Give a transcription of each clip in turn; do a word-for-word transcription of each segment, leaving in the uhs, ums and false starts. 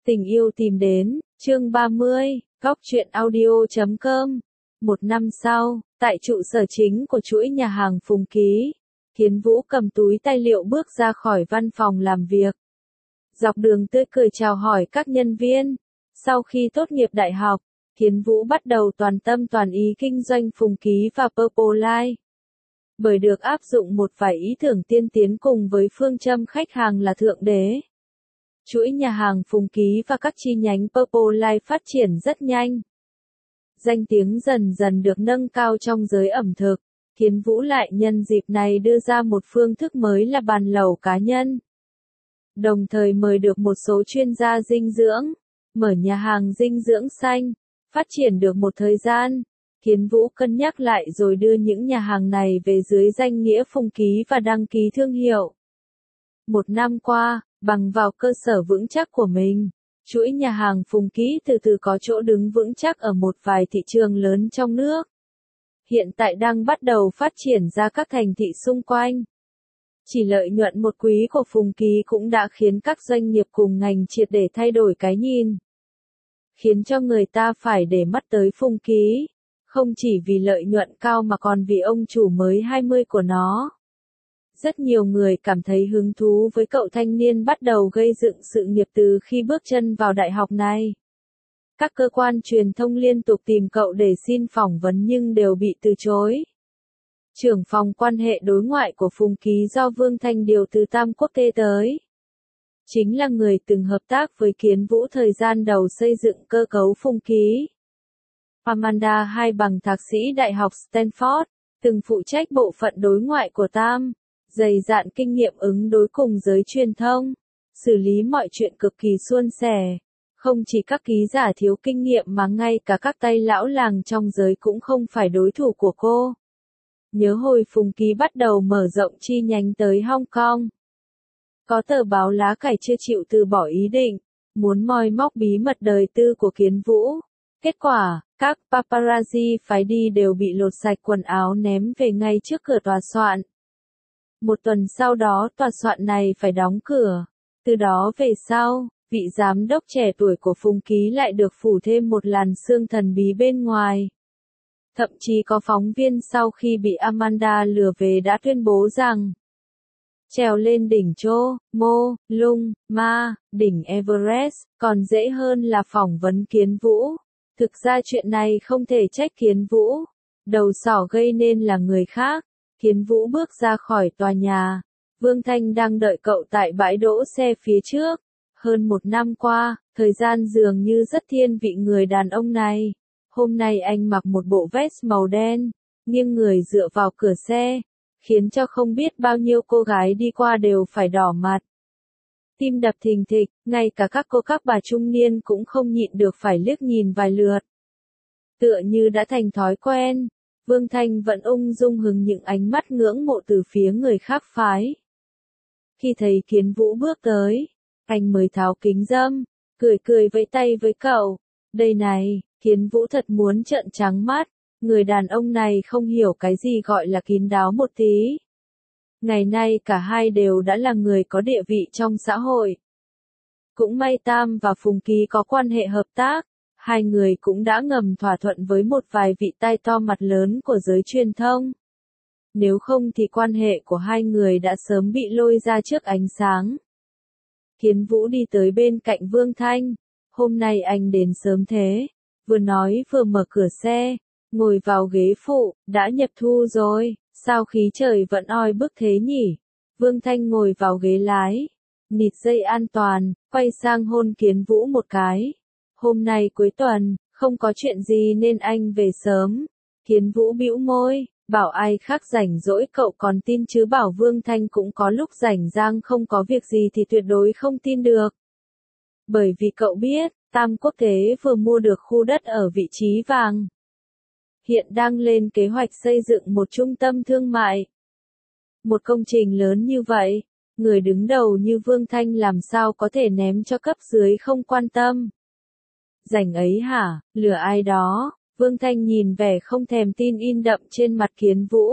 Tình yêu tìm đến, chương ba mươi, góc truyện audio chấm com. Một năm sau, tại trụ sở chính của chuỗi nhà hàng Phùng Ký, Thiến Vũ cầm túi tài liệu bước ra khỏi văn phòng làm việc. Dọc đường tươi cười chào hỏi các nhân viên. Sau khi tốt nghiệp đại học, Thiến Vũ bắt đầu toàn tâm toàn ý kinh doanh Phùng Ký và Purple Line. Bởi được áp dụng một vài ý tưởng tiên tiến cùng với phương châm khách hàng là thượng đế, chuỗi nhà hàng Phùng Ký và các chi nhánh Purple Line phát triển rất nhanh. Danh tiếng dần dần được nâng cao trong giới ẩm thực. Thiến Vũ lại nhân dịp này đưa ra một phương thức mới là bàn lẩu cá nhân. Đồng thời mời được một số chuyên gia dinh dưỡng, mở nhà hàng dinh dưỡng xanh. Phát triển được một thời gian, Thiến Vũ cân nhắc lại rồi đưa những nhà hàng này về dưới danh nghĩa Phùng Ký và đăng ký thương hiệu. Một năm qua, bằng vào cơ sở vững chắc của mình, chuỗi nhà hàng Phùng Ký từ từ có chỗ đứng vững chắc ở một vài thị trường lớn trong nước. Hiện tại đang bắt đầu phát triển ra các thành thị xung quanh. Chỉ lợi nhuận một quý của Phùng Ký cũng đã khiến các doanh nghiệp cùng ngành triệt để thay đổi cái nhìn. Khiến cho người ta phải để mắt tới Phùng Ký, không chỉ vì lợi nhuận cao mà còn vì ông chủ mới hai mươi của nó. Rất nhiều người cảm thấy hứng thú với cậu thanh niên bắt đầu gây dựng sự nghiệp từ khi bước chân vào đại học này. Các cơ quan truyền thông liên tục tìm cậu để xin phỏng vấn nhưng đều bị từ chối. Trưởng phòng quan hệ đối ngoại của Phùng Ký do Vương Thanh điều từ Tam Quốc Tế tới. Chính là người từng hợp tác với Kiến Vũ thời gian đầu xây dựng cơ cấu Phùng Ký. Amanda hai bằng thạc sĩ Đại học Stanford, từng phụ trách bộ phận đối ngoại của Tam, dày dạn kinh nghiệm ứng đối cùng giới truyền thông, xử lý mọi chuyện cực kỳ suôn sẻ. Không chỉ các ký giả thiếu kinh nghiệm mà ngay cả các tay lão làng trong giới cũng không phải đối thủ của cô. Nhớ hồi Phùng Ký bắt đầu mở rộng chi nhánh tới Hong Kong. Có tờ báo lá cải chưa chịu từ bỏ ý định, muốn moi móc bí mật đời tư của Kiến Vũ. Kết quả, các paparazzi phái đi đều bị lột sạch quần áo ném về ngay trước cửa tòa soạn. Một tuần sau đó tòa soạn này phải đóng cửa. Từ đó về sau, vị giám đốc trẻ tuổi của Phùng Ký lại được phủ thêm một làn sương thần bí bên ngoài. Thậm chí có phóng viên sau khi bị Amanda lừa về đã tuyên bố rằng trèo lên đỉnh Chô, Mô, Lung, Ma, đỉnh Everest, còn dễ hơn là phỏng vấn Kiến Vũ. Thực ra chuyện này không thể trách Kiến Vũ. Đầu sỏ gây nên là người khác. Kiến Vũ bước ra khỏi tòa nhà. Vương Thanh đang đợi cậu tại bãi đỗ xe phía trước. Hơn một năm qua, thời gian dường như rất thiên vị người đàn ông này. Hôm nay anh mặc một bộ vest màu đen, nghiêng người dựa vào cửa xe, khiến cho không biết bao nhiêu cô gái đi qua đều phải đỏ mặt. Tim đập thình thịch, ngay cả các cô các bà trung niên cũng không nhịn được phải liếc nhìn vài lượt. Tựa như đã thành thói quen, Vương Thanh vẫn ung dung hứng những ánh mắt ngưỡng mộ từ phía người khác phái. Khi thấy Kiến Vũ bước tới, anh mới tháo kính râm, cười cười vẫy tay với cậu. Đây này, Kiến Vũ thật muốn trợn trắng mắt, người đàn ông này không hiểu cái gì gọi là kín đáo một tí. Ngày nay cả hai đều đã là người có địa vị trong xã hội. Cũng may Tam và Phùng Ký có quan hệ hợp tác, hai người cũng đã ngầm thỏa thuận với một vài vị tai to mặt lớn của giới truyền thông. Nếu không thì quan hệ của hai người đã sớm bị lôi ra trước ánh sáng. Thiến Vũ đi tới bên cạnh Vương Thanh. Hôm nay anh đến sớm thế. Vừa nói vừa mở cửa xe, ngồi vào ghế phụ, đã nhập thu rồi, sao khí trời vẫn oi bức thế nhỉ? Vương Thanh ngồi vào ghế lái, nịt dây an toàn, quay sang hôn Kiến Vũ một cái. Hôm nay cuối tuần, không có chuyện gì nên anh về sớm. Kiến Vũ bĩu môi, bảo ai khác rảnh rỗi cậu còn tin chứ bảo Vương Thanh cũng có lúc rảnh rang không có việc gì thì tuyệt đối không tin được. Bởi vì cậu biết, Tam Quốc Tế vừa mua được khu đất ở vị trí vàng. Hiện đang lên kế hoạch xây dựng một trung tâm thương mại. Một công trình lớn như vậy, người đứng đầu như Vương Thanh làm sao có thể ném cho cấp dưới không quan tâm. Rảnh ấy hả, lừa ai đó? Vương Thanh nhìn vẻ không thèm tin in đậm trên mặt Kiến Vũ.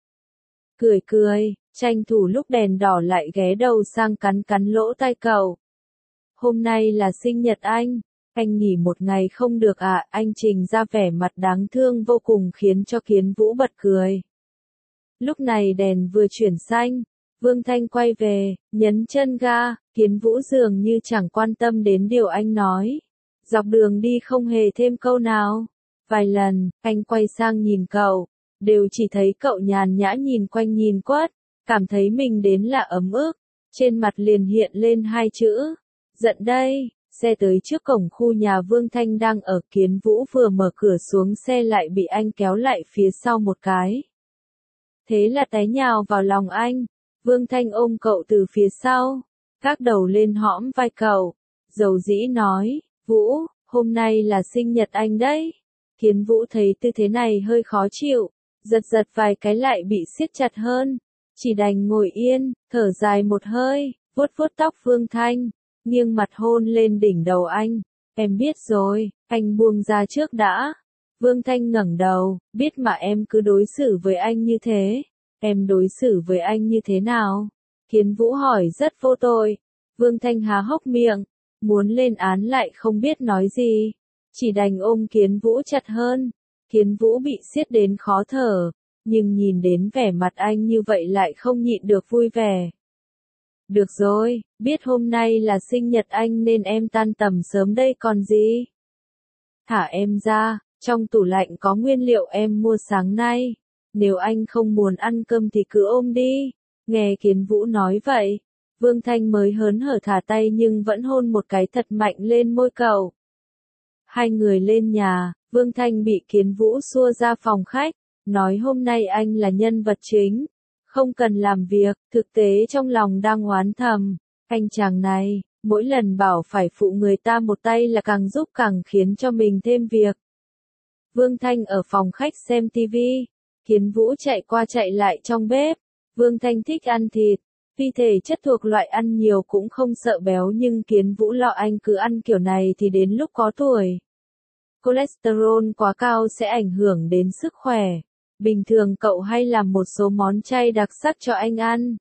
Cười cười, tranh thủ lúc đèn đỏ lại ghé đầu sang cắn cắn lỗ tai cậu. hôm nay là sinh nhật anh. Anh nghỉ một ngày không được à, anh trình ra vẻ mặt đáng thương vô cùng khiến cho Kiến Vũ bật cười. Lúc này đèn vừa chuyển xanh, Vương Thanh quay về, nhấn chân ga, Kiến Vũ dường như chẳng quan tâm đến điều anh nói. Dọc đường đi không hề thêm câu nào. Vài lần, anh quay sang nhìn cậu, đều chỉ thấy cậu nhàn nhã nhìn quanh nhìn quất, cảm thấy mình đến là ấm ức, trên mặt liền hiện lên hai chữ, giận đây. Xe tới trước cổng khu nhà Vương Thanh đang ở, Kiến Vũ vừa mở cửa xuống xe lại bị anh kéo lại phía sau một cái. Thế là té nhào vào lòng anh, Vương Thanh ôm cậu từ phía sau, gác đầu lên hõm vai cậu, dầu dĩ nói, Vũ, hôm nay là sinh nhật anh đấy. Kiến Vũ thấy tư thế này hơi khó chịu, giật giật vài cái lại bị siết chặt hơn, chỉ đành ngồi yên, thở dài một hơi, vuốt vuốt tóc Vương Thanh, nghiêng mặt hôn lên đỉnh đầu anh. Em biết rồi, anh buông ra trước đã. Vương Thanh ngẩng đầu, biết mà em cứ đối xử với anh như thế. Em đối xử với anh như thế nào? Kiến Vũ hỏi rất vô tội. Vương Thanh há hốc miệng, muốn lên án lại không biết nói gì, chỉ đành ôm Kiến Vũ chặt hơn. Kiến Vũ bị siết đến khó thở, nhưng nhìn đến vẻ mặt anh như vậy lại không nhịn được vui vẻ. Được rồi, biết hôm nay là sinh nhật anh nên em tan tầm sớm đây còn gì. Thả em ra, trong tủ lạnh có nguyên liệu em mua sáng nay. Nếu anh không muốn ăn cơm thì cứ ôm đi. Nghe Kiến Vũ nói vậy, Vương Thanh mới hớn hở thả tay nhưng vẫn hôn một cái thật mạnh lên môi cậu. Hai người lên nhà, Vương Thanh bị Kiến Vũ xua ra phòng khách, nói hôm nay anh là nhân vật chính, không cần làm việc, thực tế trong lòng đang oán thầm, anh chàng này, mỗi lần bảo phải phụ người ta một tay là càng giúp càng khiến cho mình thêm việc. Vương Thanh ở phòng khách xem tivi, Kiến Vũ chạy qua chạy lại trong bếp, Vương Thanh thích ăn thịt, vì thể chất thuộc loại ăn nhiều cũng không sợ béo nhưng Kiến Vũ lo anh cứ ăn kiểu này thì đến lúc có tuổi, cholesterol quá cao sẽ ảnh hưởng đến sức khỏe. Bình thường cậu hay làm một số món chay đặc sắc cho anh ăn.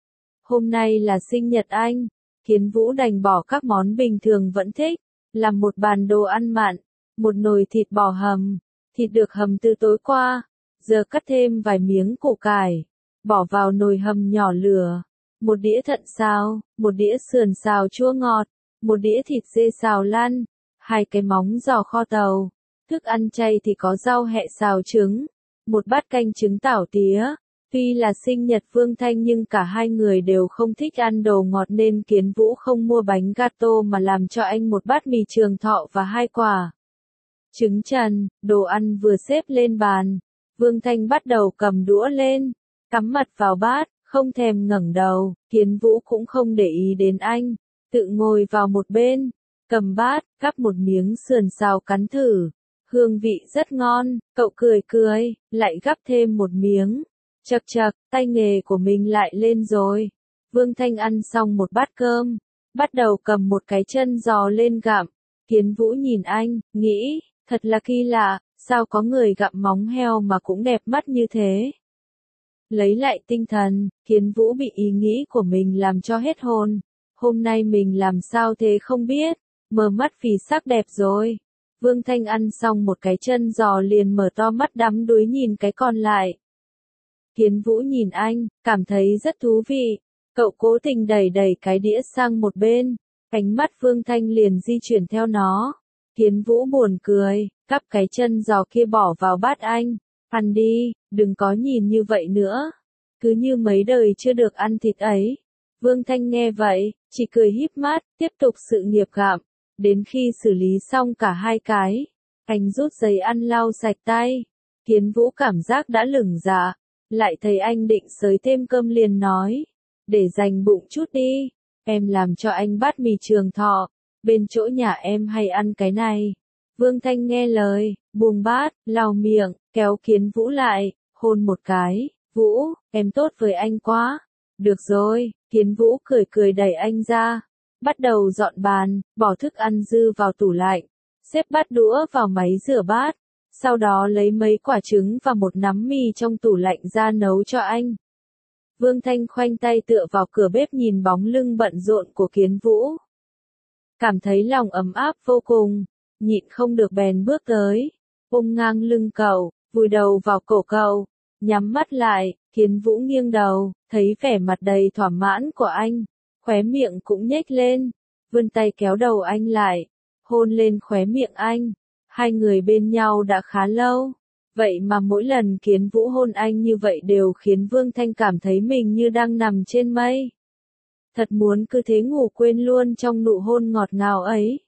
Hôm nay là sinh nhật anh, Kiến Vũ đành bỏ các món bình thường vẫn thích, làm một bàn đồ ăn mặn, một nồi thịt bò hầm, thịt được hầm từ tối qua, giờ cắt thêm vài miếng củ cải, bỏ vào nồi hầm nhỏ lửa, một đĩa thận xào, một đĩa sườn xào chua ngọt, một đĩa thịt dê xào lăn, hai cái móng giò kho tàu, thức ăn chay thì có rau hẹ xào trứng, một bát canh trứng tảo tía. Tuy là sinh nhật Vương Thanh nhưng cả hai người đều không thích ăn đồ ngọt nên Kiến Vũ không mua bánh gato mà làm cho anh một bát mì Trường Thọ và hai quả trứng trần. Đồ ăn vừa xếp lên bàn, Vương Thanh bắt đầu cầm đũa lên, cắm mặt vào bát, không thèm ngẩng đầu. Kiến Vũ cũng không để ý đến anh, tự ngồi vào một bên, cầm bát, cắp một miếng sườn xào cắn thử. Hương vị rất ngon, cậu cười cười, lại gắp thêm một miếng. Chậc chậc, tay nghề của mình lại lên rồi. Vương Thanh ăn xong một bát cơm, bắt đầu cầm một cái chân giò lên gặm. Kiến Vũ nhìn anh, nghĩ, thật là kỳ lạ, sao có người gặm móng heo mà cũng đẹp mắt như thế. Lấy lại tinh thần, Kiến Vũ bị ý nghĩ của mình làm cho hết hồn. Hôm nay mình làm sao thế không biết, mở mắt vì sắc đẹp rồi. Vương Thanh ăn xong một cái chân giò liền mở to mắt đắm đuối nhìn cái còn lại. Kiến Vũ nhìn anh, cảm thấy rất thú vị. Cậu cố tình đẩy đẩy cái đĩa sang một bên, ánh mắt Vương Thanh liền di chuyển theo nó. Kiến Vũ buồn cười, cắp cái chân giò kia bỏ vào bát anh. Ăn đi, đừng có nhìn như vậy nữa. Cứ như mấy đời chưa được ăn thịt ấy. Vương Thanh nghe vậy, chỉ cười híp mắt, tiếp tục sự nghiệp gặm. Đến khi xử lý xong cả hai cái, anh rút giấy ăn lau sạch tay. Kiến Vũ cảm giác đã lửng dạ, lại thấy anh định xới thêm cơm liền nói, để dành bụng chút đi, em làm cho anh bát mì Trường Thọ, bên chỗ nhà em hay ăn cái này. Vương Thanh nghe lời, buông bát, lau miệng, kéo Kiến Vũ lại, hôn một cái. Vũ, em tốt với anh quá. Được rồi, Kiến Vũ cười cười đẩy anh ra, bắt đầu dọn bàn, bỏ thức ăn dư vào tủ lạnh, xếp bát đũa vào máy rửa bát, sau đó lấy mấy quả trứng và một nắm mì trong tủ lạnh ra nấu cho anh. Vương Thanh khoanh tay tựa vào cửa bếp nhìn bóng lưng bận rộn của Kiến Vũ. cảm thấy lòng ấm áp vô cùng, nhịn không được bèn bước tới, ôm ngang lưng cậu, vùi đầu vào cổ cậu, nhắm mắt lại, Thiến Vũ nghiêng đầu, thấy vẻ mặt đầy thỏa mãn của anh, khóe miệng cũng nhếch lên, vươn tay kéo đầu anh lại, hôn lên khóe miệng anh, hai người bên nhau đã khá lâu. Vậy mà mỗi lần Kiến Vũ hôn anh như vậy đều khiến Vương Thanh cảm thấy mình như đang nằm trên mây. Thật muốn cứ thế ngủ quên luôn trong nụ hôn ngọt ngào ấy.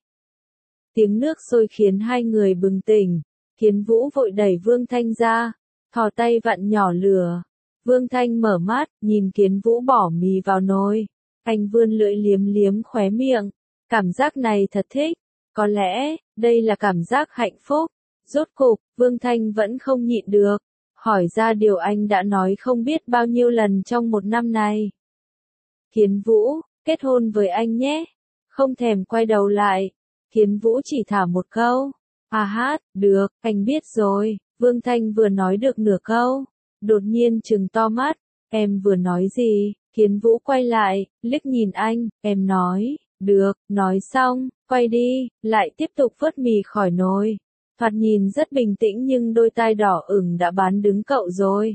Tiếng nước sôi khiến hai người bừng tỉnh, Kiến Vũ vội đẩy Vương Thanh ra, thò tay vặn nhỏ lửa. Vương Thanh mở mắt, nhìn Kiến Vũ bỏ mì vào nồi. Anh vươn lưỡi liếm liếm khóe miệng. Cảm giác này thật thích. Có lẽ, đây là cảm giác hạnh phúc. Rốt cục, Vương Thanh vẫn không nhịn được. Hỏi ra điều anh đã nói không biết bao nhiêu lần trong một năm này. Kiến Vũ, kết hôn với anh nhé. Không thèm quay đầu lại. Kiến Vũ chỉ thả một câu. À hát, được, anh biết rồi. Vương Thanh vừa nói được nửa câu. Đột nhiên trừng to mắt. Em vừa nói gì? Kiến Vũ quay lại, liếc nhìn anh. Em nói, được, nói xong, quay đi, lại tiếp tục vớt mì khỏi nồi. Thoạt nhìn rất bình tĩnh nhưng đôi tai đỏ ửng đã bán đứng cậu rồi.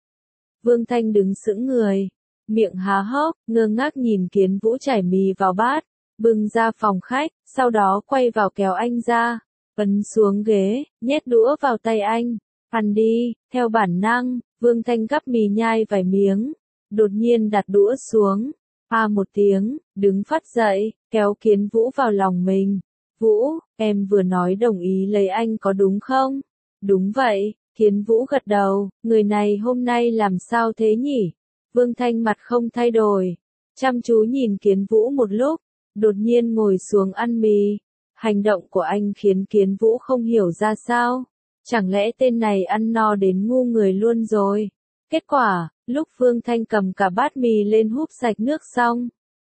Vương Thanh đứng sững người, miệng há hốc, ngơ ngác nhìn Kiến Vũ chảy mì vào bát, bưng ra phòng khách, sau đó quay vào kéo anh ra, ấn xuống ghế, nhét đũa vào tay anh. Ăn đi, theo bản năng, Vương Thanh gắp mì nhai vài miếng, đột nhiên đặt đũa xuống, a một tiếng, đứng phắt dậy, kéo Kiến Vũ vào lòng mình. Vũ, em vừa nói đồng ý lấy anh có đúng không? Đúng vậy, Kiến Vũ gật đầu, người này hôm nay làm sao thế nhỉ? Vương Thanh mặt không thay đổi, chăm chú nhìn Kiến Vũ một lúc, đột nhiên ngồi xuống ăn mì. Hành động của anh khiến Kiến Vũ không hiểu ra sao. Chẳng lẽ tên này ăn no đến ngu người luôn rồi? Kết quả, lúc Vương Thanh cầm cả bát mì lên húp sạch nước xong,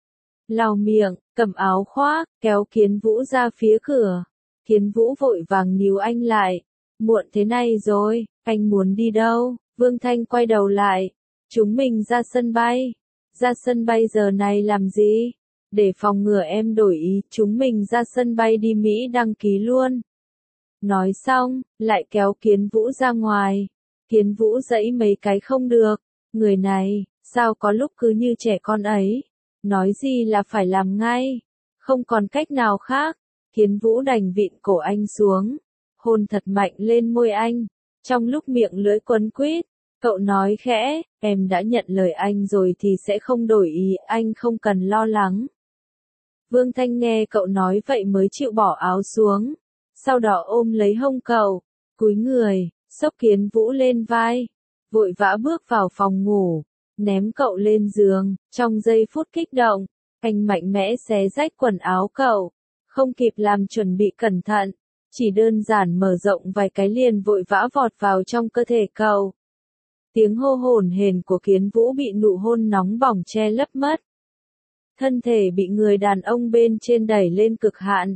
lau miệng, cầm áo khoác, kéo Kiến Vũ ra phía cửa. Kiến Vũ vội vàng níu anh lại. Muộn thế này rồi, anh muốn đi đâu? Vương Thanh quay đầu lại. Chúng mình ra sân bay. Ra sân bay giờ này làm gì? Để phòng ngừa em đổi ý, chúng mình ra sân bay đi Mỹ đăng ký luôn. Nói xong, lại kéo Kiến Vũ ra ngoài. Kiến Vũ dãy mấy cái không được. Người này, sao có lúc cứ như trẻ con ấy. Nói gì là phải làm ngay. Không còn cách nào khác. Kiến Vũ đành vịn cổ anh xuống. Hôn thật mạnh lên môi anh. Trong lúc miệng lưỡi quấn quýt, cậu nói khẽ, em đã nhận lời anh rồi thì sẽ không đổi ý, anh không cần lo lắng. Vương Thanh nghe cậu nói vậy mới chịu bỏ áo xuống. Sau đó ôm lấy hông cậu, cúi người, xốc Kiến Vũ lên vai. Vội vã bước vào phòng ngủ, ném cậu lên giường. Trong giây phút kích động, anh mạnh mẽ xé rách quần áo cậu. Không kịp làm chuẩn bị cẩn thận, chỉ đơn giản mở rộng vài cái liền vội vã vọt vào trong cơ thể cậu. Tiếng hô hổn hển của Kiến Vũ bị nụ hôn nóng bỏng che lấp mất. Thân thể bị người đàn ông bên trên đẩy lên cực hạn.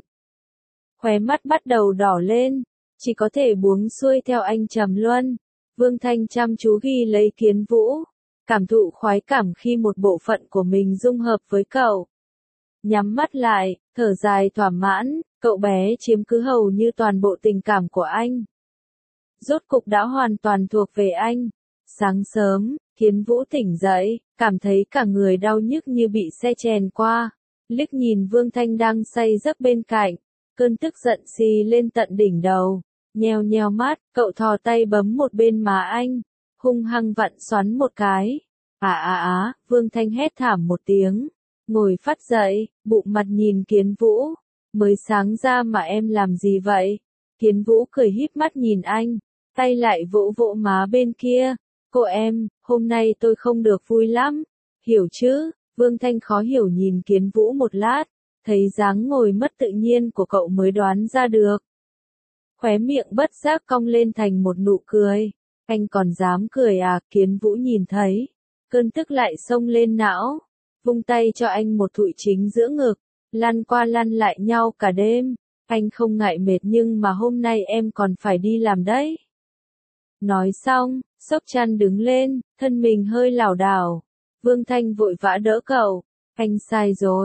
Khóe mắt bắt đầu đỏ lên, chỉ có thể buông xuôi theo anh trầm luân. Vương Thanh chăm chú ghi lấy Kiến Vũ, cảm thụ khoái cảm khi một bộ phận của mình dung hợp với cậu. Nhắm mắt lại, thở dài thỏa mãn, cậu bé chiếm cứ hầu như toàn bộ tình cảm của anh. Rốt cục đã hoàn toàn thuộc về anh. Sáng sớm, Kiến Vũ tỉnh dậy, cảm thấy cả người đau nhức như bị xe chèn qua. Liếc nhìn Vương Thanh đang say giấc bên cạnh, cơn tức giận xì lên tận đỉnh đầu. Nheo nheo mắt, cậu thò tay bấm một bên má anh, hung hăng vặn xoắn một cái. À à á, Vương Thanh hét thảm một tiếng, ngồi phắt dậy, bụng mặt nhìn Kiến Vũ. Mới sáng ra mà em làm gì vậy? Kiến Vũ cười híp mắt nhìn anh, tay lại vỗ vỗ má bên kia. Cô em, hôm nay tôi không được vui lắm. Hiểu chứ? Vương Thanh khó hiểu nhìn Kiến Vũ một lát, thấy dáng ngồi mất tự nhiên của cậu mới đoán ra được. Khóe miệng bất giác cong lên thành một nụ cười. Anh còn dám cười à? Kiến Vũ nhìn thấy, cơn tức lại xông lên não, vung tay cho anh một thụi chính giữa ngực, lăn qua lăn lại nhau cả đêm. Anh không ngại mệt nhưng mà hôm nay em còn phải đi làm đấy. Nói xong, xốc chăn đứng lên, thân mình hơi lảo đảo. Vương Thanh vội vã đỡ cậu. Anh sai rồi,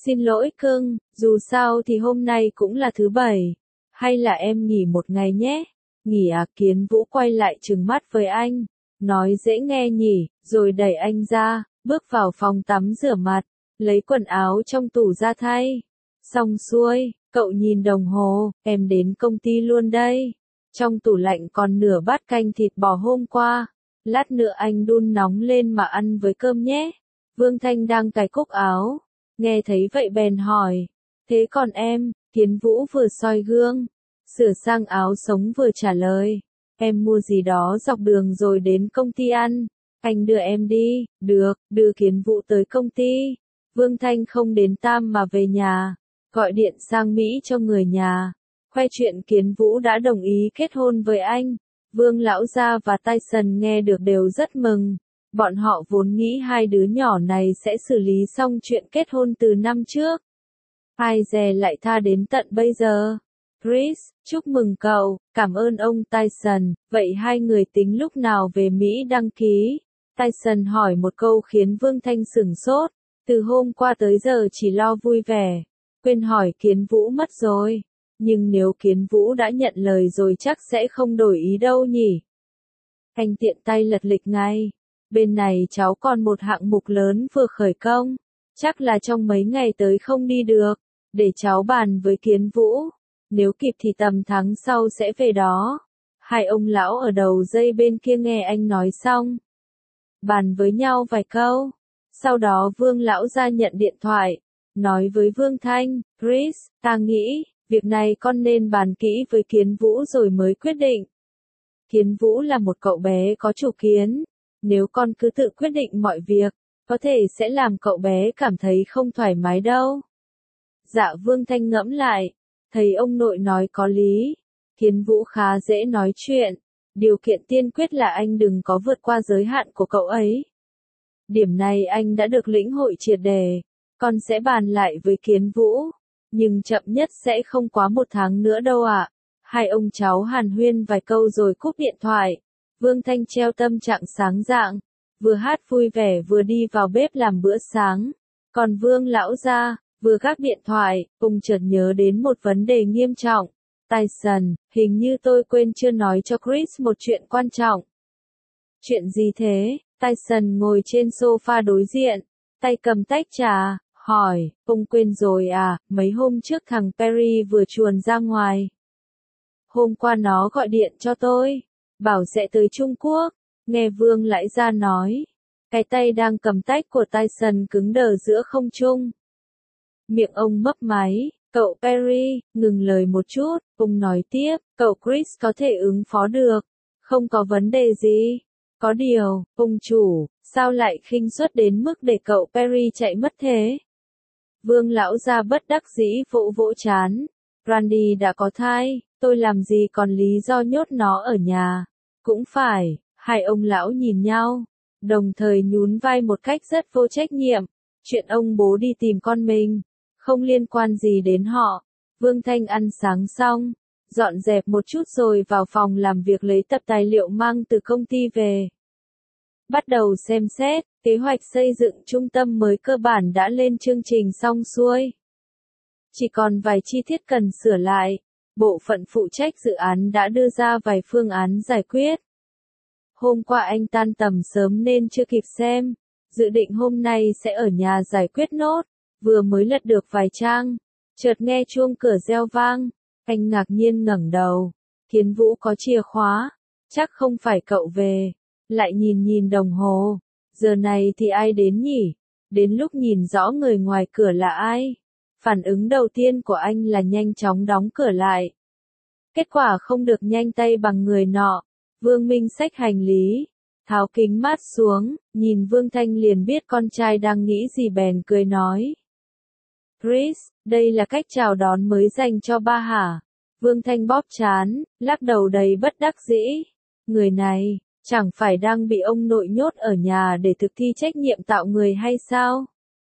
Xin lỗi cưng, dù sao thì hôm nay cũng là thứ bảy. Hay là em nghỉ một ngày nhé? Nghỉ à? Kiến Vũ quay lại trừng mắt với anh. Nói dễ nghe nhỉ, rồi đẩy anh ra, bước vào phòng tắm rửa mặt, lấy quần áo trong tủ ra thay. Xong xuôi, cậu nhìn đồng hồ, em đến công ty luôn đây. Trong tủ lạnh còn nửa bát canh thịt bò hôm qua. Lát nữa anh đun nóng lên mà ăn với cơm nhé. Vương Thanh đang cài cúc áo. Nghe thấy vậy bèn hỏi. Thế còn em? Kiến Vũ vừa soi gương, sửa sang áo sống vừa trả lời. Em mua gì đó dọc đường rồi đến công ty ăn. Anh đưa em đi. Được, đưa Kiến Vũ tới công ty. Vương Thanh không đến Tam mà về nhà. Gọi điện sang Mỹ cho người nhà. Khoe chuyện Kiến Vũ đã đồng ý kết hôn với anh. Vương lão gia và Tyson nghe được đều rất mừng. Bọn họ vốn nghĩ hai đứa nhỏ này sẽ xử lý xong chuyện kết hôn từ năm trước. Ai dè lại tha đến tận bây giờ. Chris, chúc mừng cậu, cảm ơn ông Tyson, vậy hai người tính lúc nào về Mỹ đăng ký? Tyson hỏi một câu khiến Vương Thanh sửng sốt, từ hôm qua tới giờ chỉ lo vui vẻ, quên hỏi Kiến Vũ mất rồi. Nhưng nếu Kiến Vũ đã nhận lời rồi chắc sẽ không đổi ý đâu nhỉ? Anh tiện tay lật lịch ngay. Bên này cháu còn một hạng mục lớn vừa khởi công. Chắc là trong mấy ngày tới không đi được. Để cháu bàn với Kiến Vũ. Nếu kịp thì tầm tháng sau sẽ về đó. Hai ông lão ở đầu dây bên kia nghe anh nói xong. Bàn với nhau vài câu. Sau đó Vương lão ra nhận điện thoại. Nói với Vương Thanh, Chris, ta nghĩ, việc này con nên bàn kỹ với Kiến Vũ rồi mới quyết định. Kiến Vũ là một cậu bé có chủ kiến. Nếu con cứ tự quyết định mọi việc, có thể sẽ làm cậu bé cảm thấy không thoải mái đâu. Dạ Vương Thanh ngẫm lại, thấy ông nội nói có lý. Kiến Vũ khá dễ nói chuyện. Điều kiện tiên quyết là anh đừng có vượt qua giới hạn của cậu ấy. Điểm này anh đã được lĩnh hội triệt đề. Con sẽ bàn lại với Kiến Vũ. Nhưng chậm nhất sẽ không quá một tháng nữa đâu ạ. Hai ông cháu hàn huyên vài câu rồi cúp điện thoại. Vương Thanh treo tâm trạng sáng rạng. Vừa hát vui vẻ vừa đi vào bếp làm bữa sáng. Còn Vương lão gia, vừa gác điện thoại, ông chợt nhớ đến một vấn đề nghiêm trọng. Tyson, hình như tôi quên chưa nói cho Chris một chuyện quan trọng. Chuyện gì thế? Tyson ngồi trên sofa đối diện, tay cầm tách trà, hỏi, ông quên rồi à, mấy hôm trước thằng Perry vừa chuồn ra ngoài. Hôm qua nó gọi điện cho tôi, bảo sẽ tới Trung Quốc, nghe Vương lão gia nói. Cái tay đang cầm tách của Tyson cứng đờ giữa không trung. Miệng ông mấp máy, cậu Perry, ngừng lời một chút, ông nói tiếp, cậu Chris có thể ứng phó được, không có vấn đề gì. Có điều, ông chủ, sao lại khinh suất đến mức để cậu Perry chạy mất thế? Vương lão gia bất đắc dĩ vỗ vỗ trán. Randy đã có thai, tôi làm gì còn lý do nhốt nó ở nhà. Cũng phải, hai ông lão nhìn nhau, đồng thời nhún vai một cách rất vô trách nhiệm. Chuyện ông bố đi tìm con mình, không liên quan gì đến họ. Vương Thanh ăn sáng xong, dọn dẹp một chút rồi vào phòng làm việc lấy tập tài liệu mang từ công ty về. Bắt đầu xem xét, kế hoạch xây dựng trung tâm mới cơ bản đã lên chương trình xong xuôi. Chỉ còn vài chi tiết cần sửa lại, bộ phận phụ trách dự án đã đưa ra vài phương án giải quyết. Hôm qua anh tan tầm sớm nên chưa kịp xem, dự định hôm nay sẽ ở nhà giải quyết nốt, vừa mới lật được vài trang, chợt nghe chuông cửa reo vang, anh ngạc nhiên ngẩng đầu, Kiến Vũ có chìa khóa, chắc không phải cậu về, lại nhìn nhìn đồng hồ, giờ này thì ai đến nhỉ, đến lúc nhìn rõ người ngoài cửa là ai, phản ứng đầu tiên của anh là nhanh chóng đóng cửa lại. Kết quả không được nhanh tay bằng người nọ. Vương Minh xách hành lý, tháo kính mát xuống, nhìn Vương Thanh liền biết con trai đang nghĩ gì bèn cười nói. Chris, đây là cách chào đón mới dành cho ba hả? Vương Thanh bóp trán, lắc đầu đầy bất đắc dĩ. Người này, chẳng phải đang bị ông nội nhốt ở nhà để thực thi trách nhiệm tạo người hay sao?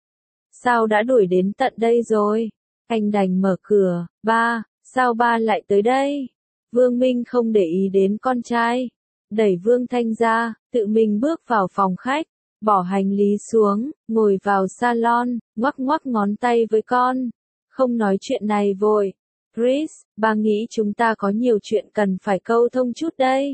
Sao đã đuổi đến tận đây rồi? Anh đành mở cửa, ba, sao ba lại tới đây? Vương Minh không để ý đến con trai, đẩy Vương Thanh ra, tự mình bước vào phòng khách, bỏ hành lý xuống, ngồi vào salon, ngoắc ngoắc ngón tay với con. Không nói chuyện này vội. Chris, ba nghĩ chúng ta có nhiều chuyện cần phải câu thông chút đây.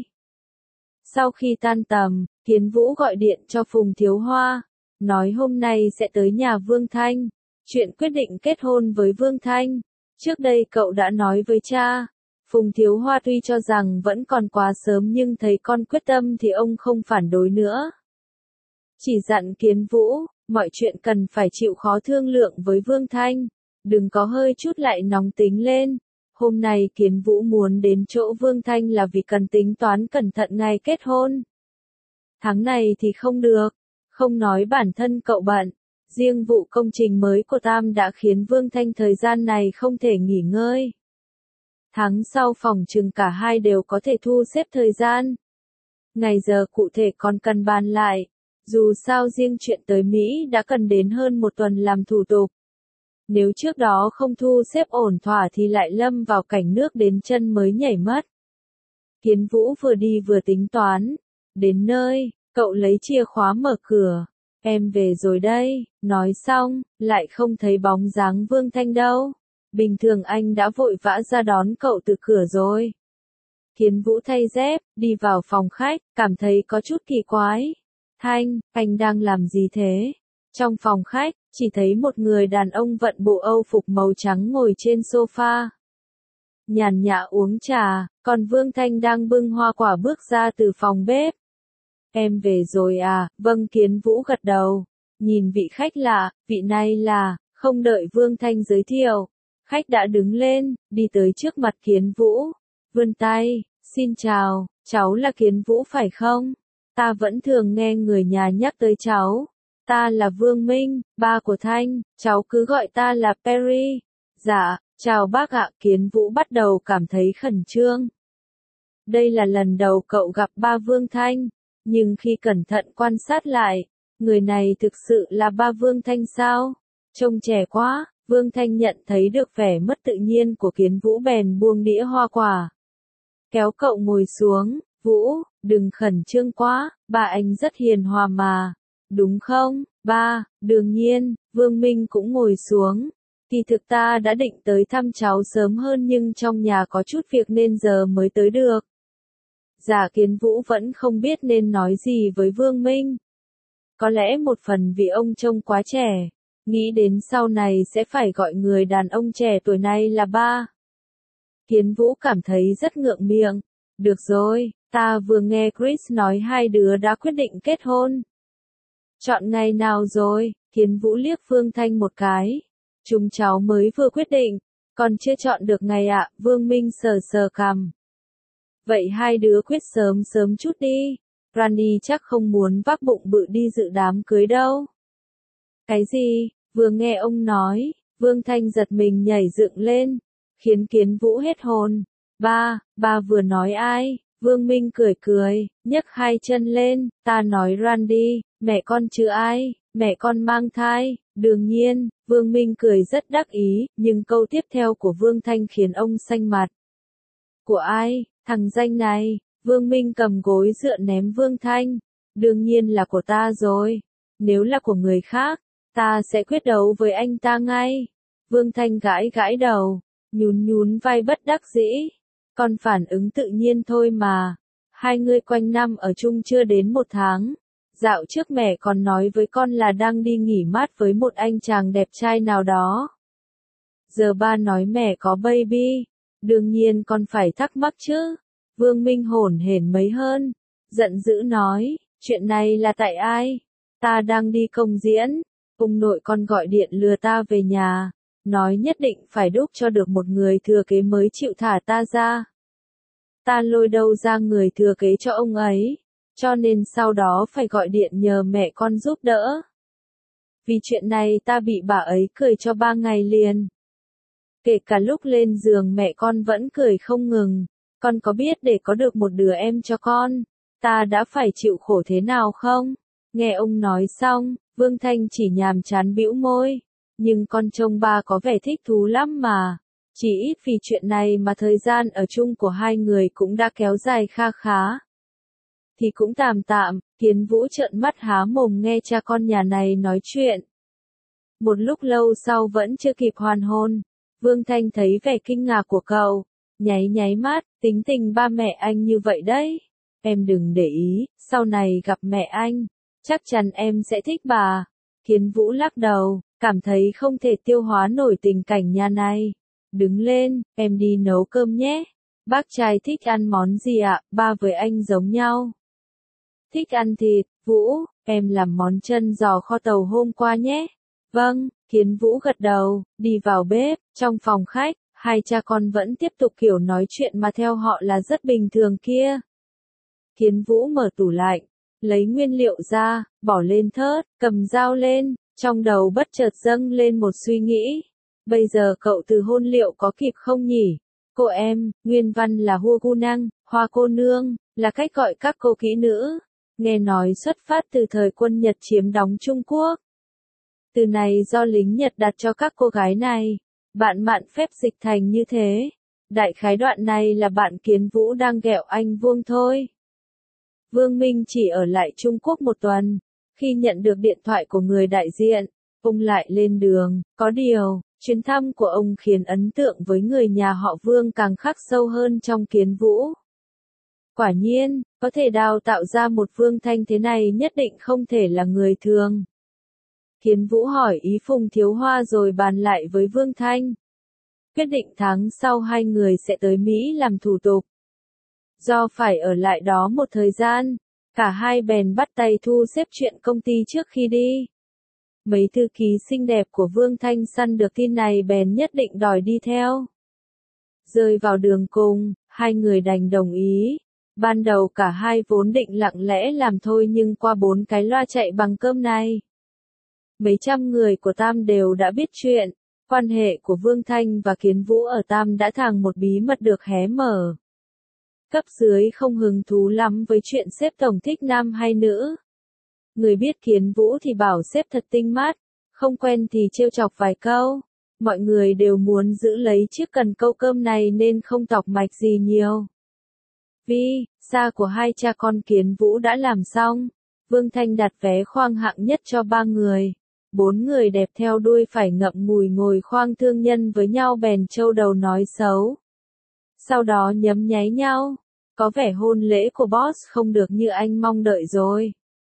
Sau khi tan tầm, Kiến Vũ gọi điện cho Phùng Thiếu Hoa, nói hôm nay sẽ tới nhà Vương Thanh. Chuyện quyết định kết hôn với Vương Thanh. Trước đây cậu đã nói với cha. Phùng Thiếu Hoa tuy cho rằng vẫn còn quá sớm nhưng thấy con quyết tâm thì ông không phản đối nữa. Chỉ dặn Kiến Vũ, mọi chuyện cần phải chịu khó thương lượng với Vương Thanh. Đừng có hơi chút lại nóng tính lên. Hôm nay Kiến Vũ muốn đến chỗ Vương Thanh là vì cần tính toán cẩn thận ngày kết hôn. Tháng này thì không được. Không nói bản thân cậu bận. Riêng vụ công trình mới của Tam đã khiến Vương Thanh thời gian này không thể nghỉ ngơi. Tháng sau phòng chừng cả hai đều có thể thu xếp thời gian. Ngày giờ cụ thể còn cần bàn lại. Dù sao riêng chuyện tới Mỹ đã cần đến hơn một tuần làm thủ tục. Nếu trước đó không thu xếp ổn thỏa thì lại lâm vào cảnh nước đến chân mới nhảy mất. Kiến Vũ vừa đi vừa tính toán. Đến nơi, cậu lấy chìa khóa mở cửa. Em về rồi đây, nói xong, lại không thấy bóng dáng Vương Thanh đâu. Bình thường anh đã vội vã ra đón cậu từ cửa rồi. Kiến Vũ thay dép, đi vào phòng khách, cảm thấy có chút kỳ quái. Thanh, anh đang làm gì thế? Trong phòng khách, chỉ thấy một người đàn ông vận bộ Âu phục màu trắng ngồi trên sofa. Nhàn nhã uống trà, còn Vương Thanh đang bưng hoa quả bước ra từ phòng bếp. Em về rồi à? Vâng, Kiến Vũ gật đầu. Nhìn vị khách lạ, vị này là, không đợi Vương Thanh giới thiệu. Khách đã đứng lên, đi tới trước mặt Kiến Vũ. Vươn tay, xin chào, cháu là Kiến Vũ phải không? Ta vẫn thường nghe người nhà nhắc tới cháu. Ta là Vương Minh, ba của Thanh, cháu cứ gọi ta là Perry. Dạ, chào bác ạ. Kiến Vũ bắt đầu cảm thấy khẩn trương. Đây là lần đầu cậu gặp ba Vương Thanh, nhưng khi cẩn thận quan sát lại, người này thực sự là ba Vương Thanh sao? Trông trẻ quá. Vương Thanh nhận thấy được vẻ mất tự nhiên của Kiến Vũ bèn buông đĩa hoa quả. Kéo cậu ngồi xuống. Vũ, đừng khẩn trương quá, ba anh rất hiền hòa mà. Đúng không, ba? Đương nhiên. Vương Minh cũng ngồi xuống. Kỳ thực ta đã định tới thăm cháu sớm hơn nhưng trong nhà có chút việc nên giờ mới tới được. Dạ. Kiến Vũ vẫn không biết nên nói gì với Vương Minh. Có lẽ một phần vì ông trông quá trẻ. Nghĩ đến sau này sẽ phải gọi người đàn ông trẻ tuổi này là ba. Kiến Vũ cảm thấy rất ngượng miệng. Được rồi, ta vừa nghe Chris nói hai đứa đã quyết định kết hôn. Chọn ngày nào rồi? Kiến Vũ liếc Vương Thanh một cái. Chúng cháu mới vừa quyết định, còn chưa chọn được ngày ạ. Vương Minh sờ sờ cằm. Vậy hai đứa quyết sớm sớm chút đi. Randy chắc không muốn vác bụng bự đi dự đám cưới đâu. Cái gì? Vừa nghe ông nói, Vương Thanh giật mình nhảy dựng lên, khiến Kiến Vũ hết hồn. Ba, ba vừa nói ai? Vương Minh cười cười, nhấc hai chân lên, ta nói Randy, mẹ con chứ ai, mẹ con mang thai. Đương nhiên, Vương Minh cười rất đắc ý, nhưng câu tiếp theo của Vương Thanh khiến ông xanh mặt. Của ai? Thằng danh này. Vương Minh cầm gối dựa ném Vương Thanh. Đương nhiên là của ta rồi. Nếu là của người khác, ta sẽ quyết đấu với anh ta ngay. Vương Thanh gãi gãi đầu, nhún nhún vai bất đắc dĩ. Con phản ứng tự nhiên thôi mà. Hai người quanh năm ở chung chưa đến một tháng. Dạo trước mẹ còn nói với con là đang đi nghỉ mát với một anh chàng đẹp trai nào đó. Giờ ba nói mẹ có baby. Đương nhiên con phải thắc mắc chứ. Vương Minh hổn hển mấy hơn. Giận dữ nói, chuyện này là tại ai? Ta đang đi công diễn. Ông nội con gọi điện lừa ta về nhà. Nói nhất định phải đúc cho được một người thừa kế mới chịu thả ta ra. Ta lôi đâu ra người thừa kế cho ông ấy. Cho nên sau đó phải gọi điện nhờ mẹ con giúp đỡ. Vì chuyện này ta bị bà ấy cười cho ba ngày liền. Kể cả lúc lên giường mẹ con vẫn cười không ngừng. Con có biết để có được một đứa em cho con, ta đã phải chịu khổ thế nào không? Nghe ông nói xong, Vương Thanh chỉ nhàm chán bĩu môi. Nhưng con trông ba có vẻ thích thú lắm mà. Chỉ ít vì chuyện này mà thời gian ở chung của hai người cũng đã kéo dài kha khá. thì cũng tạm tạm, Kiến Vũ trợn mắt há mồm nghe cha con nhà này nói chuyện. Một lúc lâu sau vẫn chưa kịp hoàn hồn, Vương Thanh thấy vẻ kinh ngạc của cậu, nháy nháy mắt, tính tình ba mẹ anh như vậy đấy. Em đừng để ý, sau này gặp mẹ anh, chắc chắn em sẽ thích bà. Kiến Vũ lắc đầu, cảm thấy không thể tiêu hóa nổi tình cảnh nhà này. Đứng lên, em đi nấu cơm nhé. Bác trai thích ăn món gì ạ? Ba với anh giống nhau. Thích ăn thịt. Vũ, em làm món chân giò kho tàu hôm qua nhé. Vâng, Kiến Vũ gật đầu, đi vào bếp, trong phòng khách, hai cha con vẫn tiếp tục kiểu nói chuyện mà theo họ là rất bình thường kia. Kiến Vũ mở tủ lạnh, lấy nguyên liệu ra, bỏ lên thớt, cầm dao lên, trong đầu bất chợt dâng lên một suy nghĩ. Bây giờ cậu từ hôn liệu có kịp không nhỉ? Cô em, nguyên văn là hua gu năng, hoa cô nương, là cách gọi các cô kỹ nữ. Nghe nói xuất phát từ thời quân Nhật chiếm đóng Trung Quốc. Từ này do lính Nhật đặt cho các cô gái này. Bạn mạn phép dịch thành như thế. Đại khái đoạn này là bạn Kiến Vũ đang ghẹo anh Vuông thôi. Vương Minh chỉ ở lại Trung Quốc một tuần. Khi nhận được điện thoại của người đại diện, ông lại lên đường. Có điều, chuyến thăm của ông khiến ấn tượng với người nhà họ Vương càng khắc sâu hơn trong Kiến Vũ. Quả nhiên, có thể đào tạo ra một Vương Thanh thế này nhất định không thể là người thường. Kiến Vũ hỏi ý Phùng Thiếu Hoa rồi bàn lại với Vương Thanh. Quyết định tháng sau hai người sẽ tới Mỹ làm thủ tục. Do phải ở lại đó một thời gian, cả hai bèn bắt tay thu xếp chuyện công ty trước khi đi. Mấy thư ký xinh đẹp của Vương Thanh săn được tin này bèn nhất định đòi đi theo. Rơi vào đường cùng, hai người đành đồng ý. Ban đầu cả hai vốn định lặng lẽ làm thôi nhưng qua bốn cái loa chạy bằng cơm này. Mấy trăm người của Tam đều đã biết chuyện, quan hệ của Vương Thanh và Kiến Vũ ở Tam đã thành một bí mật được hé mở. Cấp dưới không hứng thú lắm với chuyện sếp tổng thích nam hay nữ. Người biết Kiến Vũ thì bảo sếp thật tinh mắt, không quen thì trêu chọc vài câu. Mọi người đều muốn giữ lấy chiếc cần câu cơm này nên không tọc mạch gì nhiều. Vì, xa của hai cha con Kiến Vũ đã làm xong. Vương Thanh đặt vé khoang hạng nhất cho ba người. Bốn người đẹp theo đuôi phải ngậm ngùi ngồi khoang thương nhân với nhau bèn trâu đầu nói xấu. Sau đó nhấm nháy nhau. Có vẻ hôn lễ của boss không được như anh mong đợi rồi.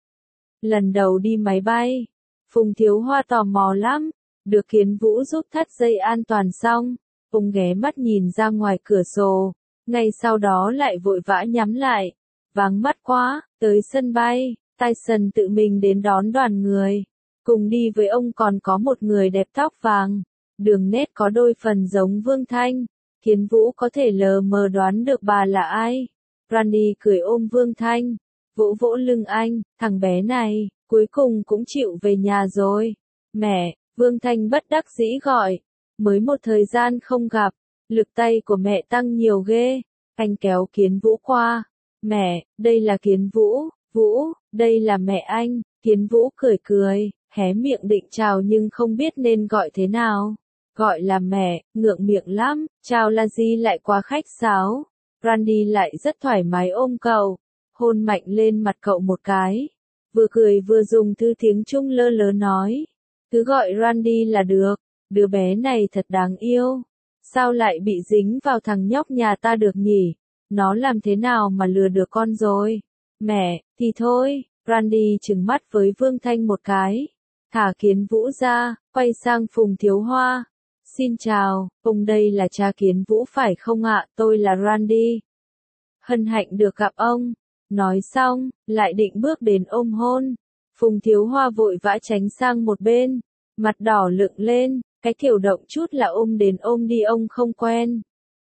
Lần đầu đi máy bay, Phùng Thiếu Hoa tò mò lắm. Được Kiến Vũ giúp thắt dây an toàn xong, ông ghé mắt nhìn ra ngoài cửa sổ. Ngay sau đó lại vội vã nhắm lại. Váng mắt quá, tới sân bay, Tyson tự mình đến đón đoàn người. Cùng đi với ông còn có một người đẹp tóc vàng. Đường nét có đôi phần giống Vương Thanh. Kiến Vũ có thể lờ mờ đoán được bà là ai. Randy cười ôm Vương Thanh, vỗ vỗ lưng anh, thằng bé này, cuối cùng cũng chịu về nhà rồi. Mẹ, Vương Thanh bất đắc dĩ gọi. Mới một thời gian không gặp, lực tay của mẹ tăng nhiều ghê. Anh kéo Kiến Vũ qua. Mẹ, đây là Kiến Vũ. Vũ, đây là mẹ anh. Kiến Vũ cười cười, hé miệng định chào nhưng không biết nên gọi thế nào. Gọi là mẹ, ngượng miệng lắm, chào là gì lại quá khách sáo. Randy lại rất thoải mái ôm cậu, hôn mạnh lên mặt cậu một cái. Vừa cười vừa dùng thứ tiếng Trung lơ lớ nói. Cứ gọi Randy là được, đứa bé này thật đáng yêu. Sao lại bị dính vào thằng nhóc nhà ta được nhỉ? Nó làm thế nào mà lừa được con rồi? Mẹ, thì thôi, Randy trừng mắt với Vương Thanh một cái. Thả Kiến Vũ ra, quay sang Phùng Thiếu Hoa. Xin chào, ông đây là cha Kiến Vũ phải không ạ? Tôi là Randy. Hân hạnh được gặp ông. Nói xong, lại định bước đến ôm hôn. Phùng Thiếu Hoa vội vã tránh sang một bên. Mặt đỏ lựng lên, cái kiểu động chút là ôm đến ôm đi ông không quen.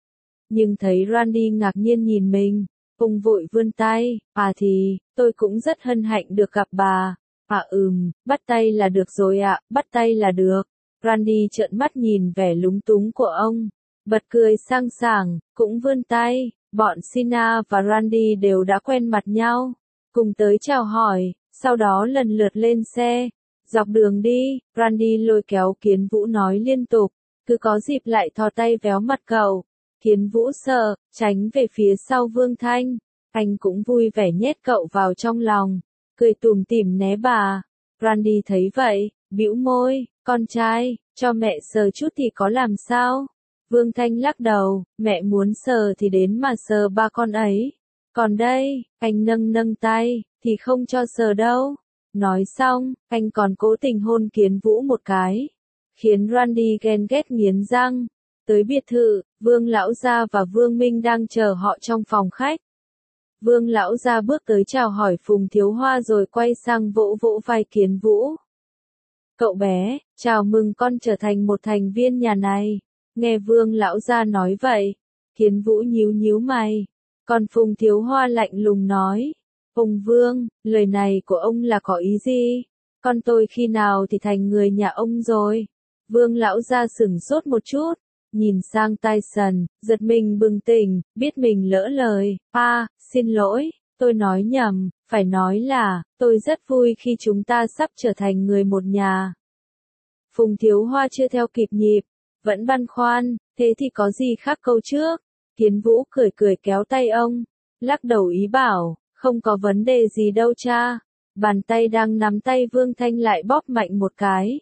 Nhưng thấy Randy ngạc nhiên nhìn mình, ông vội vươn tay. À thì, tôi cũng rất hân hạnh được gặp bà. À ừm, bắt tay là được rồi ạ, bắt tay là được. Randy trợn mắt nhìn vẻ lúng túng của ông, bật cười sang sảng, cũng vươn tay. Bọn Sina và Randy đều đã quen mặt nhau, cùng tới chào hỏi, sau đó lần lượt lên xe. Dọc đường đi, Randy lôi kéo Kiến Vũ nói liên tục, cứ có dịp lại thò tay véo mặt cậu. Kiến Vũ sợ, tránh về phía sau Vương Thanh. Anh cũng vui vẻ nhét cậu vào trong lòng, cười tủm tỉm né bà. Randy thấy vậy, bĩu môi, con trai, cho mẹ sờ chút thì có làm sao? Vương Thanh lắc đầu, mẹ muốn sờ thì đến mà sờ ba con ấy. Còn đây, anh nâng nâng tay, thì không cho sờ đâu. Nói xong, anh còn cố tình hôn Kiến Vũ một cái, khiến Randy ghen ghét nghiến răng. Tới biệt thự, Vương Lão Gia và Vương Minh đang chờ họ trong phòng khách. Vương Lão Gia bước tới chào hỏi Phùng Thiếu Hoa rồi quay sang vỗ vỗ vai Kiến Vũ. Cậu bé, chào mừng con trở thành một thành viên nhà này. Nghe Vương Lão Gia nói vậy, Kiến Vũ nhíu nhíu mày. Còn Phùng Thiếu Hoa lạnh lùng nói. Ông Vương, lời này của ông là có ý gì? Con tôi khi nào thì thành người nhà ông rồi? Vương Lão Gia sửng sốt một chút, nhìn sang Tyson, giật mình bừng tỉnh, biết mình lỡ lời. À, xin lỗi, tôi nói nhầm, phải nói là, tôi rất vui khi chúng ta sắp trở thành người một nhà. Phùng Thiếu Hoa chưa theo kịp nhịp, vẫn băn khoăn, thế thì có gì khác câu trước? Kiến Vũ cười cười kéo tay ông, lắc đầu ý bảo, không có vấn đề gì đâu cha. Bàn tay đang nắm tay Vương Thanh lại bóp mạnh một cái.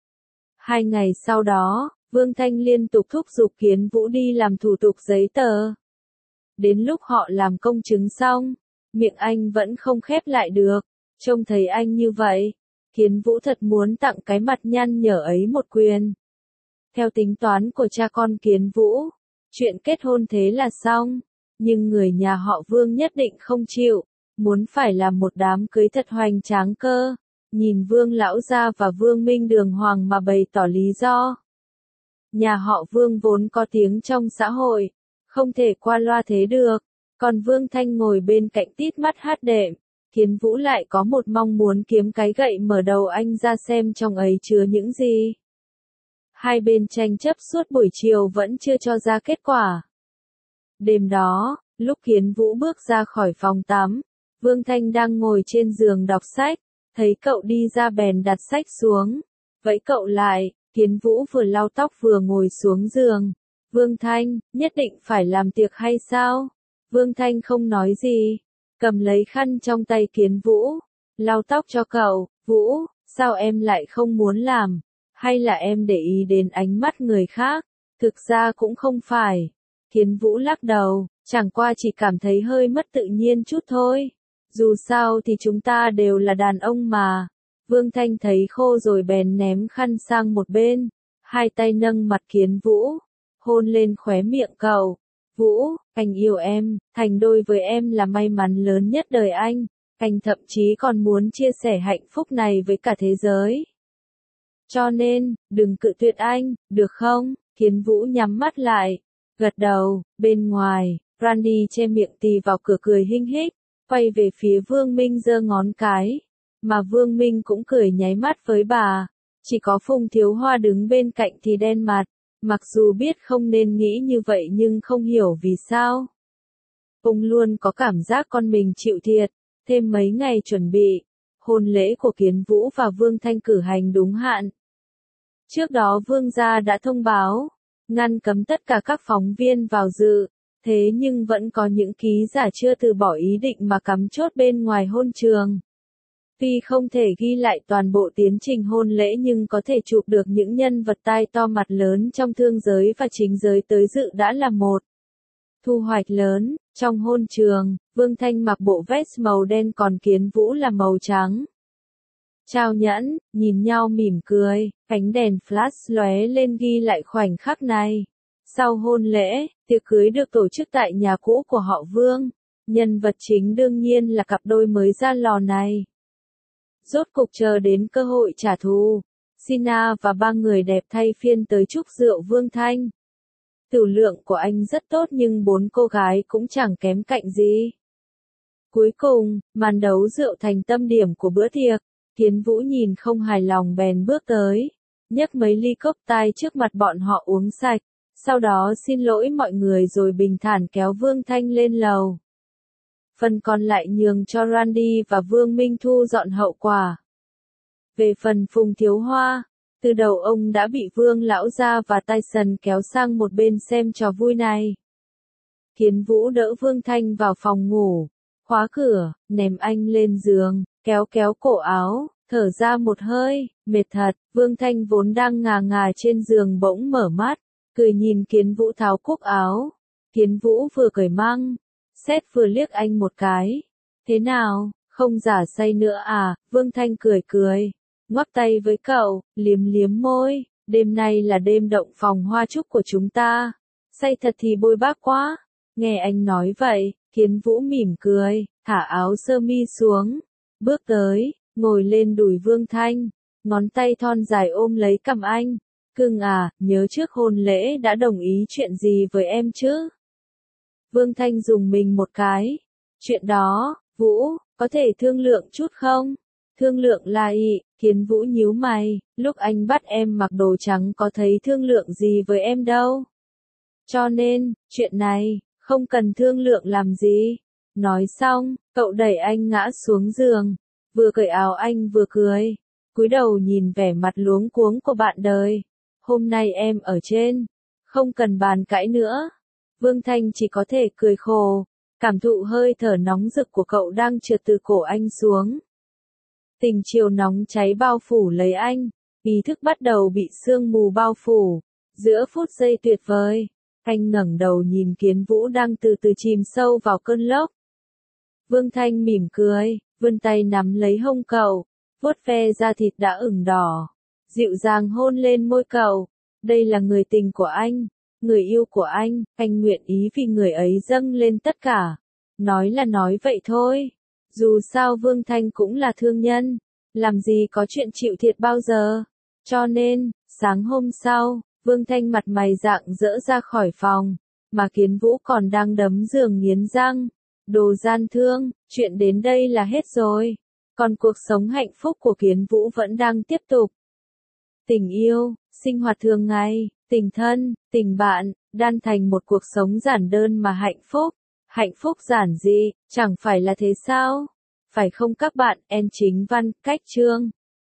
Hai ngày sau đó, Vương Thanh liên tục thúc giục Kiến Vũ đi làm thủ tục giấy tờ. Đến lúc họ làm công chứng xong, miệng anh vẫn không khép lại được. Trông thấy anh như vậy, Kiến Vũ thật muốn tặng cái mặt nhăn nhở ấy một quyền. Theo tính toán của cha con Kiến Vũ, chuyện kết hôn thế là xong. Nhưng người nhà họ Vương nhất định không chịu, muốn phải làm một đám cưới thật hoành tráng cơ. Nhìn Vương Lão Gia và Vương Minh đường hoàng mà bày tỏ lý do. Nhà họ Vương vốn có tiếng trong xã hội, không thể qua loa thế được. Còn Vương Thanh ngồi bên cạnh tít mắt hát đệm, Kiến Vũ lại có một mong muốn kiếm cái gậy mở đầu anh ra xem trong ấy chứa những gì. Hai bên tranh chấp suốt buổi chiều vẫn chưa cho ra kết quả. Đêm đó, lúc Kiến Vũ bước ra khỏi phòng tắm, Vương Thanh đang ngồi trên giường đọc sách, thấy cậu đi ra bèn đặt sách xuống, vẫy cậu lại. Kiến Vũ vừa lau tóc vừa ngồi xuống giường. Vương Thanh, nhất định phải làm tiệc hay sao? Vương Thanh không nói gì, cầm lấy khăn trong tay Kiến Vũ, lau tóc cho cậu. Vũ, sao em lại không muốn làm? Hay là em để ý đến ánh mắt người khác? Thực ra cũng không phải. Kiến Vũ lắc đầu, chẳng qua chỉ cảm thấy hơi mất tự nhiên chút thôi. Dù sao thì chúng ta đều là đàn ông mà. Vương Thanh thấy khô rồi bèn ném khăn sang một bên, hai tay nâng mặt Kiến Vũ, hôn lên khóe miệng cậu. Vũ, anh yêu em, thành đôi với em là may mắn lớn nhất đời anh, anh thậm chí còn muốn chia sẻ hạnh phúc này với cả thế giới. Cho nên, đừng cự tuyệt anh, được không? Kiến Vũ nhắm mắt lại, gật đầu. Bên ngoài, Randy che miệng tì vào cửa cười hinh hích, quay về phía Vương Minh giơ ngón cái. Mà Vương Minh cũng cười nháy mắt với bà. Chỉ có Phùng Thiếu Hoa đứng bên cạnh thì đen mặt. Mặc dù biết không nên nghĩ như vậy nhưng không hiểu vì sao. Ông luôn có cảm giác con mình chịu thiệt. Thêm mấy ngày chuẩn bị, hôn lễ của Kiến Vũ và Vương Thanh cử hành đúng hạn. Trước đó Vương gia đã thông báo, ngăn cấm tất cả các phóng viên vào dự. Thế nhưng vẫn có những ký giả chưa từ bỏ ý định mà cắm chốt bên ngoài hôn trường. Tuy không thể ghi lại toàn bộ tiến trình hôn lễ nhưng có thể chụp được những nhân vật tai to mặt lớn trong thương giới và chính giới tới dự đã là một thu hoạch lớn. Trong hôn trường, Vương Thanh mặc bộ vest màu đen còn Kiến Vũ là màu trắng. Trao nhẫn, nhìn nhau mỉm cười, ánh đèn flash lóe lên ghi lại khoảnh khắc này. Sau hôn lễ, tiệc cưới được tổ chức tại nhà cũ của họ Vương. Nhân vật chính đương nhiên là cặp đôi mới ra lò này. Rốt cục chờ đến cơ hội trả thù. Sina và ba người đẹp thay phiên tới chúc rượu Vương Thanh. Tửu lượng của anh rất tốt nhưng bốn cô gái cũng chẳng kém cạnh gì. Cuối cùng, màn đấu rượu thành tâm điểm của bữa tiệc. Kiến Vũ nhìn không hài lòng bèn bước tới, nhấc mấy ly cốc tai trước mặt bọn họ uống sạch. Sau đó xin lỗi mọi người rồi bình thản kéo Vương Thanh lên lầu. Phần còn lại nhường cho Randy và Vương Minh thu dọn hậu quả. Về phần Phùng Thiếu Hoa, từ đầu ông đã bị Vương Lão Gia và Tyson kéo sang một bên xem trò vui này. Kiến Vũ đỡ Vương Thanh vào phòng ngủ, khóa cửa, ném anh lên giường, kéo kéo cổ áo, thở ra một hơi, mệt thật. Vương Thanh vốn đang ngà ngà trên giường bỗng mở mắt, cười nhìn Kiến Vũ tháo cúc áo. Kiến Vũ vừa cởi măng, xét vừa liếc anh một cái. Thế nào, không giả say nữa à? Vương Thanh cười cười, ngoắc tay với cậu, liếm liếm môi. Đêm nay là đêm động phòng hoa trúc của chúng ta. Say thật thì bôi bác quá. Nghe anh nói vậy, Kiến Vũ mỉm cười, thả áo sơ mi xuống, bước tới, ngồi lên đùi Vương Thanh, ngón tay thon dài ôm lấy cằm anh. Cưng à, nhớ trước hôn lễ đã đồng ý chuyện gì với em chứ? Vương Thanh dùng mình một cái. Chuyện đó, Vũ, có thể thương lượng chút không? Thương lượng là ý, Kiến Vũ nhíu mày, lúc anh bắt em mặc đồ trắng có thấy thương lượng gì với em đâu. Cho nên, chuyện này, không cần thương lượng làm gì. Nói xong, cậu đẩy anh ngã xuống giường, vừa cởi áo anh vừa cười, cúi đầu nhìn vẻ mặt luống cuống của bạn đời. Hôm nay em ở trên, không cần bàn cãi nữa. Vương Thanh chỉ có thể cười khổ, cảm thụ hơi thở nóng rực của cậu đang trượt từ cổ anh xuống. Tình chiều nóng cháy bao phủ lấy anh, ý thức bắt đầu bị sương mù bao phủ. Giữa phút giây tuyệt vời, anh ngẩng đầu nhìn Kiến Vũ đang từ từ chìm sâu vào cơn lốc. Vương Thanh mỉm cười, vươn tay nắm lấy hông cậu, vuốt ve da thịt đã ửng đỏ, dịu dàng hôn lên môi cậu. Đây là người tình của anh, người yêu của anh, anh nguyện ý vì người ấy dâng lên tất cả. Nói là nói vậy thôi, dù sao Vương Thanh cũng là thương nhân, làm gì có chuyện chịu thiệt bao giờ. Cho nên, sáng hôm sau, Vương Thanh mặt mày rạng rỡ ra khỏi phòng, mà Kiến Vũ còn đang đấm giường nghiến răng. Đồ gian thương, chuyện đến đây là hết rồi. Còn cuộc sống hạnh phúc của Kiến Vũ vẫn đang tiếp tục. Tình yêu, sinh hoạt thường ngày, tình thân, tình bạn, đan thành một cuộc sống giản đơn mà hạnh phúc. Hạnh phúc giản dị, chẳng phải là thế sao? Phải không các bạn? En chính văn, cách chương.